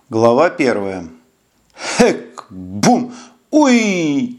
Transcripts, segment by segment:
Глава 1. Хэк! Бум! Уй!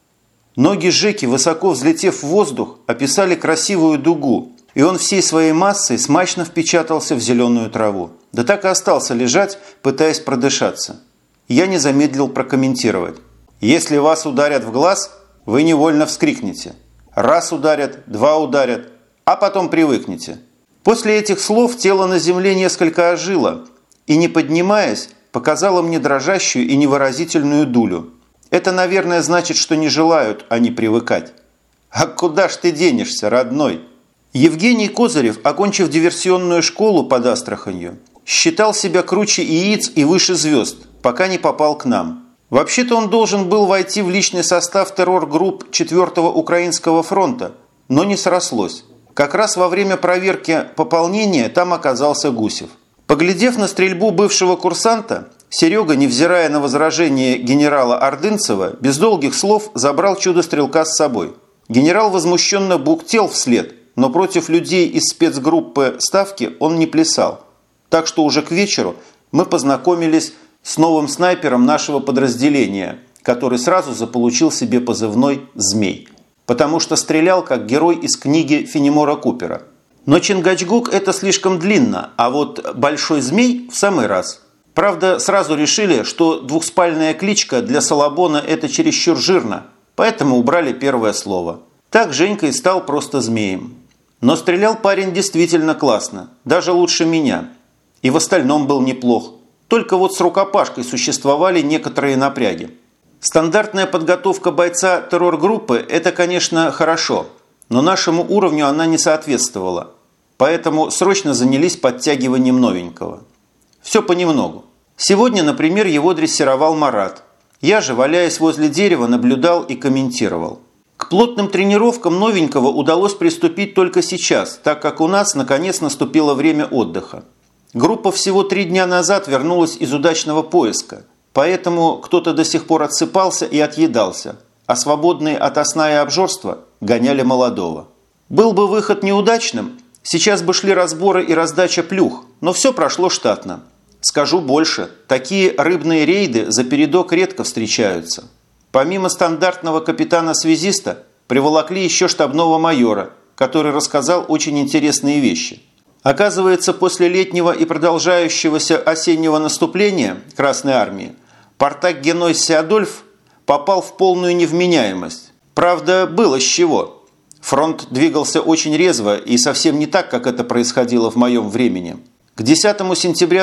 Ноги Жеки, высоко взлетев в воздух, описали красивую дугу, и он всей своей массой смачно впечатался в зеленую траву. Да так и остался лежать, пытаясь продышаться. Я не замедлил прокомментировать. Если вас ударят в глаз, вы невольно вскрикнете. Раз ударят, два ударят, а потом привыкнете. После этих слов тело на земле несколько ожило и, не поднимаясь, показало мне дрожащую и невыразительную дулю. Это, наверное, значит, что не желают они привыкать. А куда ж ты денешься, родной? Евгений Козырев, окончив диверсионную школу под Астраханью, считал себя круче яиц и выше звезд, пока не попал к нам. Вообще-то он должен был войти в личный состав террор-групп 4-го Украинского фронта, но не срослось. Как раз во время проверки пополнения там оказался Гусев. Поглядев на стрельбу бывшего курсанта, Серега, невзирая на возражение генерала Ордынцева, без долгих слов забрал чудо-стрелка с собой. Генерал возмущенно бухтел вслед, но против людей из спецгруппы Ставки он не плясал. Так что уже к вечеру мы познакомились с новым снайпером нашего подразделения, который сразу заполучил себе позывной «Змей», потому что стрелял как герой из книги Фенемора Купера. Но Чингачгук – это слишком длинно, а вот «Большой змей» в самый раз. Правда, сразу решили, что двухспальная кличка для Салабона – это чересчур жирно, поэтому убрали первое слово. Так Женька и стал просто змеем. Но стрелял парень действительно классно, даже лучше меня. И в остальном был неплох. Только вот с рукопашкой существовали некоторые напряги. Стандартная подготовка бойца террор-группы – это, конечно, хорошо, но нашему уровню она не соответствовала. Поэтому срочно занялись подтягиванием новенького. Все понемногу. Сегодня, например, его дрессировал Марат. Я же, валяясь возле дерева, наблюдал и комментировал. К плотным тренировкам новенького удалось приступить только сейчас, так как у нас наконец наступило время отдыха. Группа всего 3 дня назад вернулась из удачного поиска, поэтому кто-то до сих пор отсыпался и отъедался, а свободные ото сна и обжорства гоняли молодого. Был бы выход неудачным, сейчас бы шли разборы и раздача плюх, но все прошло штатно. Скажу больше, такие рыбные рейды за передок редко встречаются. Помимо стандартного капитана-связиста, приволокли еще штабного майора, который рассказал очень интересные вещи. Оказывается, после летнего и продолжающегося осеннего наступления Красной Армии Партак Геной Сеадольф попал в полную невменяемость. Правда, было с чего. Фронт двигался очень резво и совсем не так, как это происходило в моем времени. К 10 сентября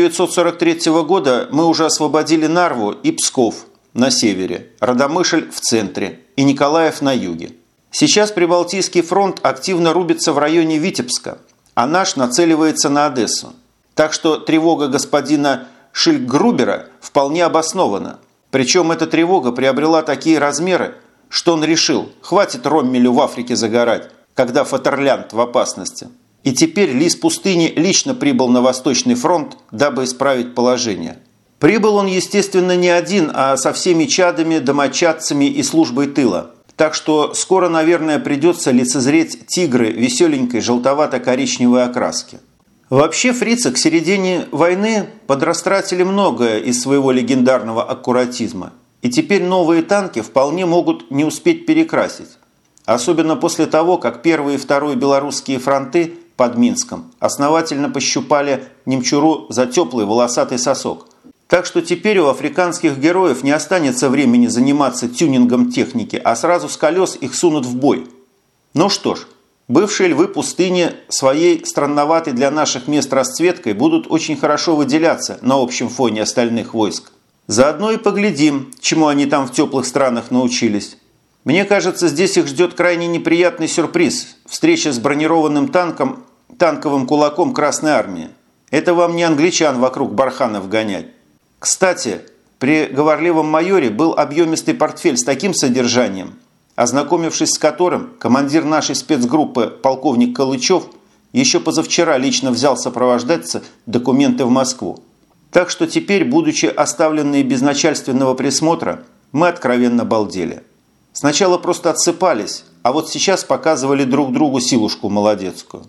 1943 года мы уже освободили Нарву и Псков на севере, Радомышль в центре и Николаев на юге. Сейчас Прибалтийский фронт активно рубится в районе Витебска, а наш нацеливается на Одессу. Так что тревога господина Шильггрубера вполне обоснована. Причем эта тревога приобрела такие размеры, что он решил, хватит Роммелю в Африке загорать, когда Фатерлянд в опасности. И теперь лис пустыни лично прибыл на Восточный фронт, дабы исправить положение. Прибыл он, естественно, не один, а со всеми чадами, домочадцами и службой тыла. Так что скоро, наверное, придется лицезреть тигры веселенькой желтовато-коричневой окраски. Вообще фрицы к середине войны подрастратили многое из своего легендарного аккуратизма. И теперь новые танки вполне могут не успеть перекрасить. Особенно после того, как первые и второй белорусские фронты под Минском основательно пощупали немчуру за теплый волосатый сосок. Так что теперь у африканских героев не останется времени заниматься тюнингом техники, а сразу с колес их сунут в бой. Ну что ж, бывшие львы пустыни своей странноватой для наших мест расцветкой будут очень хорошо выделяться на общем фоне остальных войск. Заодно и поглядим, чему они там в теплых странах научились. Мне кажется, здесь их ждет крайне неприятный сюрприз – встреча с бронированным танком, танковым кулаком Красной Армии. Это вам не англичан вокруг барханов гонять. Кстати, при говорливом майоре был объемистый портфель с таким содержанием, ознакомившись с которым командир нашей спецгруппы полковник Калычев еще позавчера лично взял сопровождаться документы в Москву. Так что теперь, будучи оставленные без начальственного присмотра, мы откровенно балдели. Сначала просто отсыпались, а вот сейчас показывали друг другу силушку молодецкую.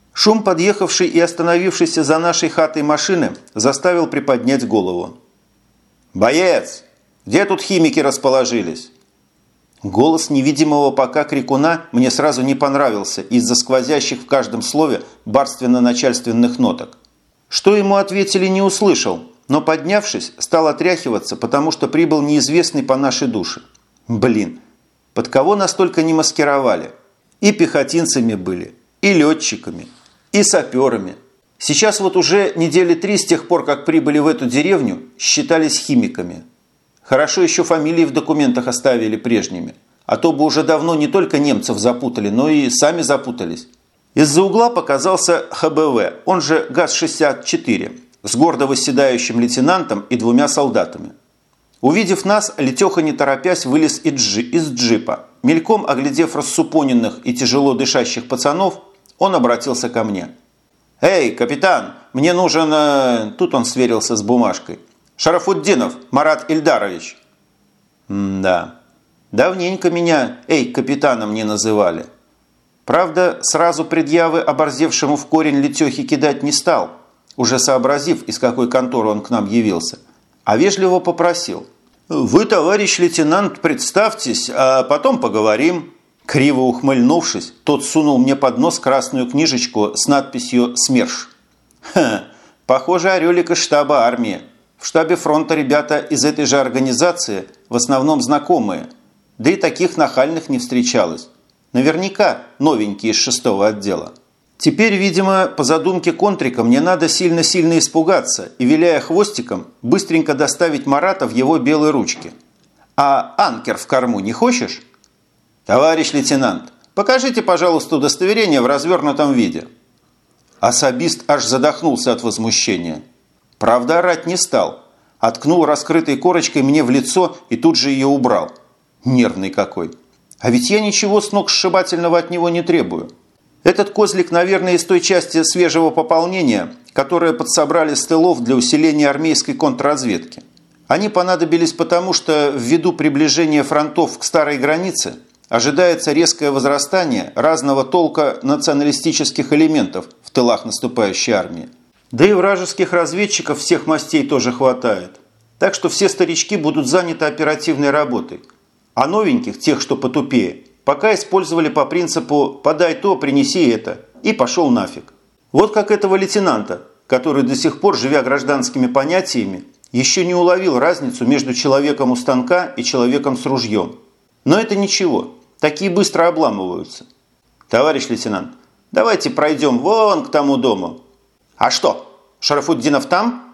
Шум подъехавшей и остановившейся за нашей хатой машины заставил приподнять голову. «Боец! Где тут химики расположились?» Голос невидимого пока крикуна мне сразу не понравился из-за сквозящих в каждом слове барственно-начальственных ноток. Что ему ответили, не услышал, но, поднявшись, стал отряхиваться, потому что прибыл неизвестный по нашей душе. Блин, под кого настолько не маскировали? И пехотинцами были, и летчиками, и саперами. Сейчас вот уже недели 3 с тех пор, как прибыли в эту деревню, считались химиками. Хорошо еще фамилии в документах оставили прежними, а то бы уже давно не только немцев запутали, но и сами запутались. Из-за угла показался ХБВ, он же ГАЗ-64, с гордо восседающим лейтенантом и 2 солдатами. Увидев нас, Летеха не торопясь вылез из джипа. Мельком оглядев рассупоненных и тяжело дышащих пацанов, он обратился ко мне. «Эй, капитан, мне нужен...» Тут он сверился с бумажкой. «Шарафутдинов Марат Ильдарович». Да, давненько меня капитаном не называли. Правда, сразу предъявы оборзевшему в корень Летехе кидать не стал, уже сообразив, из какой конторы он к нам явился, а вежливо попросил. «Вы, товарищ лейтенант, представьтесь, а потом поговорим». Криво ухмыльнувшись, тот сунул мне под нос красную книжечку с надписью «СМЕРШ». Похоже, орелик из штаба армии. В штабе фронта ребята из этой же организации в основном знакомые, да и таких нахальных не встречалось. Наверняка новенькие из 6-го отдела. Теперь, видимо, по задумке Контрика мне надо сильно-сильно испугаться и, виляя хвостиком, быстренько доставить Марата в его белой ручке. «А анкер в корму не хочешь?» «Товарищ лейтенант, покажите, пожалуйста, удостоверение в развернутом виде». Особист аж задохнулся от возмущения. Правда, орать не стал. Откнул раскрытой корочкой мне в лицо и тут же ее убрал. Нервный какой. А ведь я ничего сногсшибательного от него не требую. Этот козлик, наверное, из той части свежего пополнения, которое подсобрали с тылов для усиления армейской контрразведки. Они понадобились потому, что ввиду приближения фронтов к старой границе ожидается резкое возрастание разного толка националистических элементов в тылах наступающей армии. Да и вражеских разведчиков всех мастей тоже хватает. Так что все старички будут заняты оперативной работой. А новеньких, тех, что потупее, пока использовали по принципу «подай то, принеси это» и пошел нафиг. Вот как этого лейтенанта, который до сих пор, живя гражданскими понятиями, еще не уловил разницу между человеком у станка и человеком с ружьем. Но это ничего, такие быстро обламываются. «Товарищ лейтенант, давайте пройдем вон к тому дому». «А что, Шарафутдинов там?»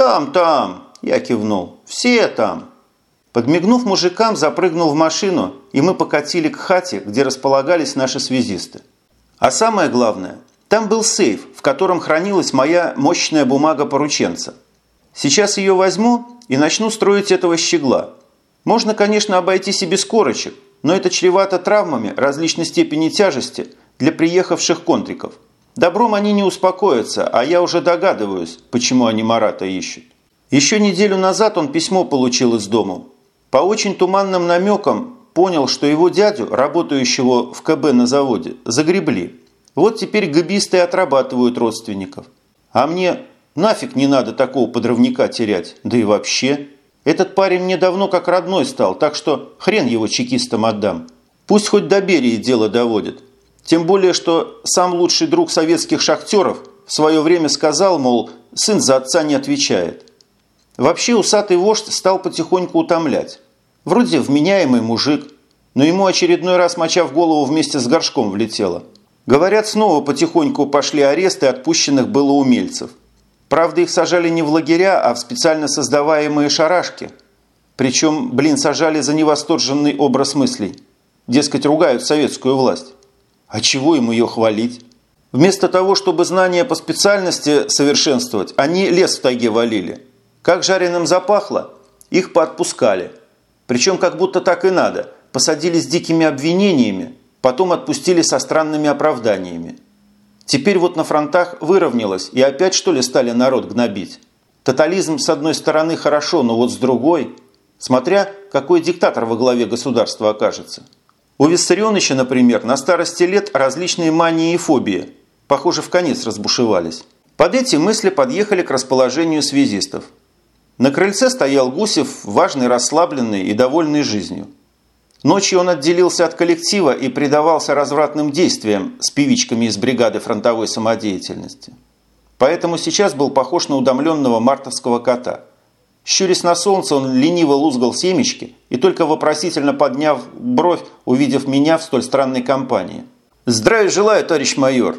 «Там», – я кивнул. «Все там». Подмигнув мужикам, запрыгнул в машину, и мы покатили к хате, где располагались наши связисты. А самое главное, там был сейф, в котором хранилась моя мощная бумага порученца. Сейчас ее возьму и начну строить этого щегла. Можно, конечно, обойтись и без корочек, но это чревато травмами различной степени тяжести для приехавших контриков. Добром они не успокоятся, а я уже догадываюсь, почему они Марата ищут. Еще неделю назад он письмо получил из дому. По очень туманным намекам понял, что его дядю, работающего в КБ на заводе, загребли. Вот теперь гэбисты отрабатывают родственников. А мне нафиг не надо такого подрывника терять, да и вообще. Этот парень мне давно как родной стал, так что хрен его чекистам отдам. Пусть хоть до Берии дело доводит. Тем более, что сам лучший друг советских шахтеров в свое время сказал, мол, сын за отца не отвечает. Вообще усатый вождь стал потихоньку утомлять. Вроде вменяемый мужик, но ему очередной раз моча в голову вместе с горшком влетела. Говорят, снова потихоньку пошли аресты отпущенных было умельцев. Правда, их сажали не в лагеря, а в специально создаваемые шарашки. Причем, сажали за невосторженный образ мыслей. Дескать, ругают советскую власть. А чего им ее хвалить? Вместо того, чтобы знания по специальности совершенствовать, они лес в тайге валили. Как жареным запахло, их поотпускали. Причем как будто так и надо. Посадили с дикими обвинениями, потом отпустили со странными оправданиями. Теперь вот на фронтах выровнялось, и опять что ли стали народ гнобить? Тотализм с одной стороны хорошо, но вот с другой, смотря какой диктатор во главе государства окажется. У Виссарионовича, например, на старости лет различные мании и фобии. похоже, в конец разбушевались. Под эти мысли подъехали к расположению связистов. На крыльце стоял Гусев, важный, расслабленный и довольный жизнью. Ночью он отделился от коллектива и предавался развратным действиям с певичками из бригады фронтовой самодеятельности. Поэтому сейчас был похож на утомленного мартовского кота. Щурясь на солнце, он лениво лузгал семечки и только вопросительно подняв бровь, увидев меня в столь странной компании. «Здравия желаю, товарищ майор!»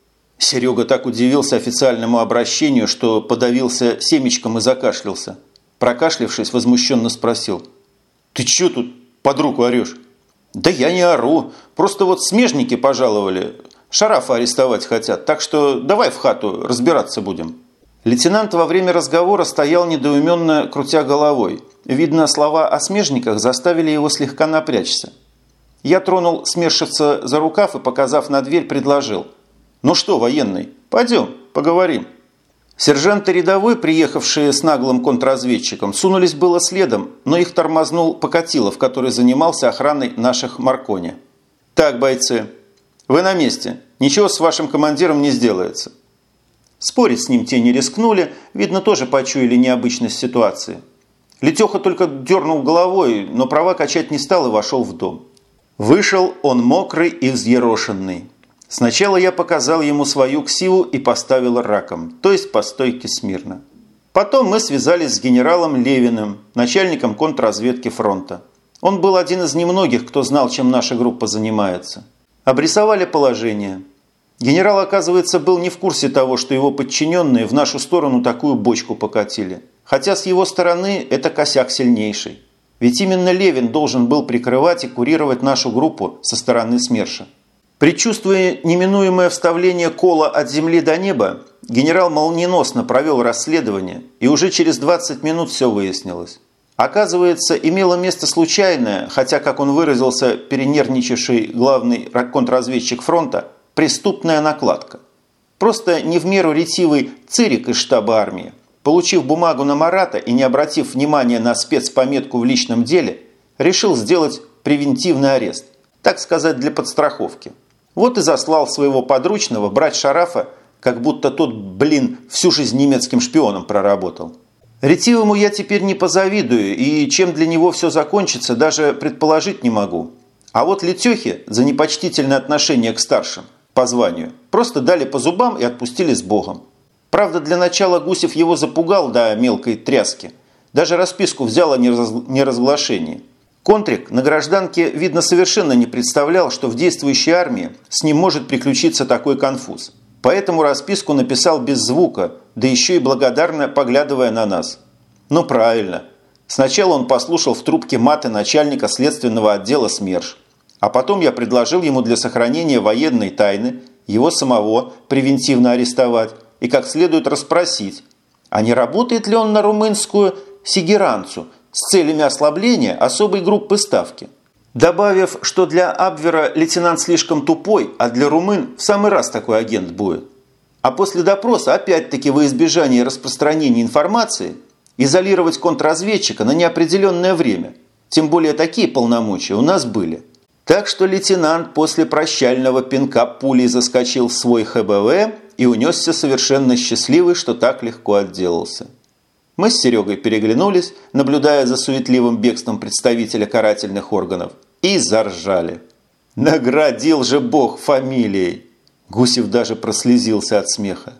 Серега так удивился официальному обращению, что подавился семечком и закашлялся. Прокашлявшись, возмущенно спросил: «Ты чё тут под руку орешь?» «Да я не ору, просто вот смежники пожаловали. Шарафа арестовать хотят, так что давай в хату, разбираться будем». Лейтенант во время разговора стоял недоуменно, крутя головой. Видно, слова о смежниках заставили его слегка напрячься. Я тронул смершивца за рукав и, показав на дверь, предложил: «Ну что, военный, пойдем, поговорим». Сержант и рядовой, приехавшие с наглым контрразведчиком, сунулись было следом, но их тормознул Покатилов, который занимался охраной наших Маркони. «Так, бойцы, вы на месте. Ничего с вашим командиром не сделается». Спорить с ним те не рискнули, видно, тоже почуяли необычность ситуации. Летеха только дернул головой, но права качать не стал и вошел в дом. Вышел он мокрый и взъерошенный. Сначала я показал ему свою ксиву и поставил раком, то есть по стойке смирно. Потом мы связались с генералом Левиным, начальником контрразведки фронта. Он был один из немногих, кто знал, чем наша группа занимается. Обрисовали положение. Генерал, оказывается, был не в курсе того, что его подчиненные в нашу сторону такую бочку покатили. Хотя с его стороны это косяк сильнейший. Ведь именно Левин должен был прикрывать и курировать нашу группу со стороны СМЕРШа. Предчувствуя неминуемое вставление кола от земли до неба, генерал молниеносно провел расследование, и уже через 20 минут все выяснилось. Оказывается, имело место случайное, хотя, как он выразился, перенервничавший главный контрразведчик фронта, преступная накладка. Просто не в меру ретивый цирик из штаба армии, получив бумагу на Марата и не обратив внимания на спецпометку в личном деле, решил сделать превентивный арест, так сказать, для подстраховки. Вот и заслал своего подручного брать Шарафа, как будто тот, всю жизнь немецким шпионом проработал. Ретивому я теперь не позавидую, и чем для него все закончится, даже предположить не могу. А вот Летехе за непочтительное отношение к старшим по званию просто дали по зубам и отпустили с Богом. Правда, для начала Гусев его запугал до мелкой тряски. Даже расписку взял о неразглашении. Контрик на гражданке, видно, совершенно не представлял, что в действующей армии с ним может приключиться такой конфуз. Поэтому расписку написал без звука, да еще и благодарно поглядывая на нас. Ну правильно. Сначала он послушал в трубке маты начальника следственного отдела СМЕРШ. А потом я предложил ему для сохранения военной тайны его самого превентивно арестовать и как следует расспросить, а не работает ли он на румынскую сигеранцу с целями ослабления особой группы ставки. Добавив, что для Абвера лейтенант слишком тупой, а для румын в самый раз такой агент будет. А после допроса, опять-таки во избежание распространения информации, изолировать контрразведчика на неопределенное время. Тем более такие полномочия у нас были. Так что лейтенант после прощального пинка пулей заскочил в свой ХБВ и унесся совершенно счастливый, что так легко отделался. Мы с Серегой переглянулись, наблюдая за суетливым бегством представителя карательных органов, и заржали. Наградил же Бог фамилией! Гусев даже прослезился от смеха.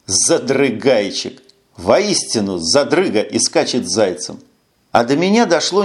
Задрыгайчик! Воистину, задрыга и скачет зайцем. А до меня дошло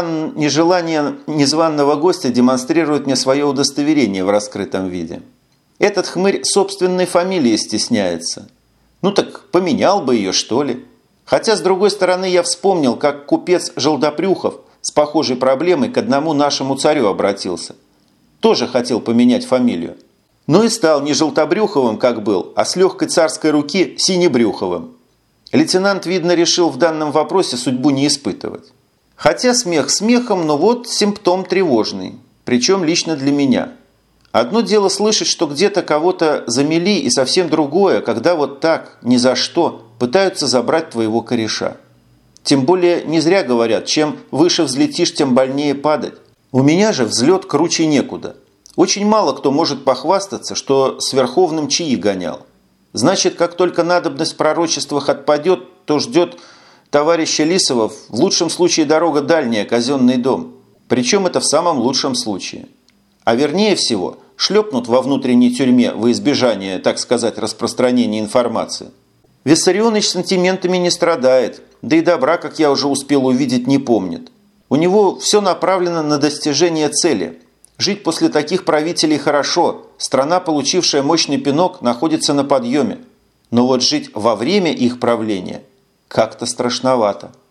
нежелание незваного гостя демонстрирует мне свое удостоверение в раскрытом виде. Этот хмырь собственной фамилии стесняется. Ну так поменял бы ее, что ли. Хотя, с другой стороны, я вспомнил, как купец Желтопрюхов с похожей проблемой к одному нашему царю обратился. Тоже хотел поменять фамилию. Но и стал не Желтобрюховым, как был, а с легкой царской руки Синебрюховым. Лейтенант, видно, решил в данном вопросе судьбу не испытывать. Хотя смех смехом, но вот симптом тревожный. Причем лично для меня. Одно дело слышать, что где-то кого-то замели, и совсем другое, когда вот так, ни за что, пытаются забрать твоего кореша. Тем более не зря говорят, чем выше взлетишь, тем больнее падать. У меня же взлет круче некуда. Очень мало кто может похвастаться, что с Верховным чаи гонял. Значит, как только надобность в пророчествах отпадет, то ждет товарища Лисова в лучшем случае дорога дальняя, казенный дом. Причем это в самом лучшем случае. А вернее всего, шлепнут во внутренней тюрьме во избежание, так сказать, распространения информации. Виссарионович сантиментами не страдает, да и добра, как я уже успел увидеть, не помнит. У него все направлено на достижение цели. Жить после таких правителей хорошо, страна, получившая мощный пинок, находится на подъеме. Но вот жить во время их правления как-то страшновато.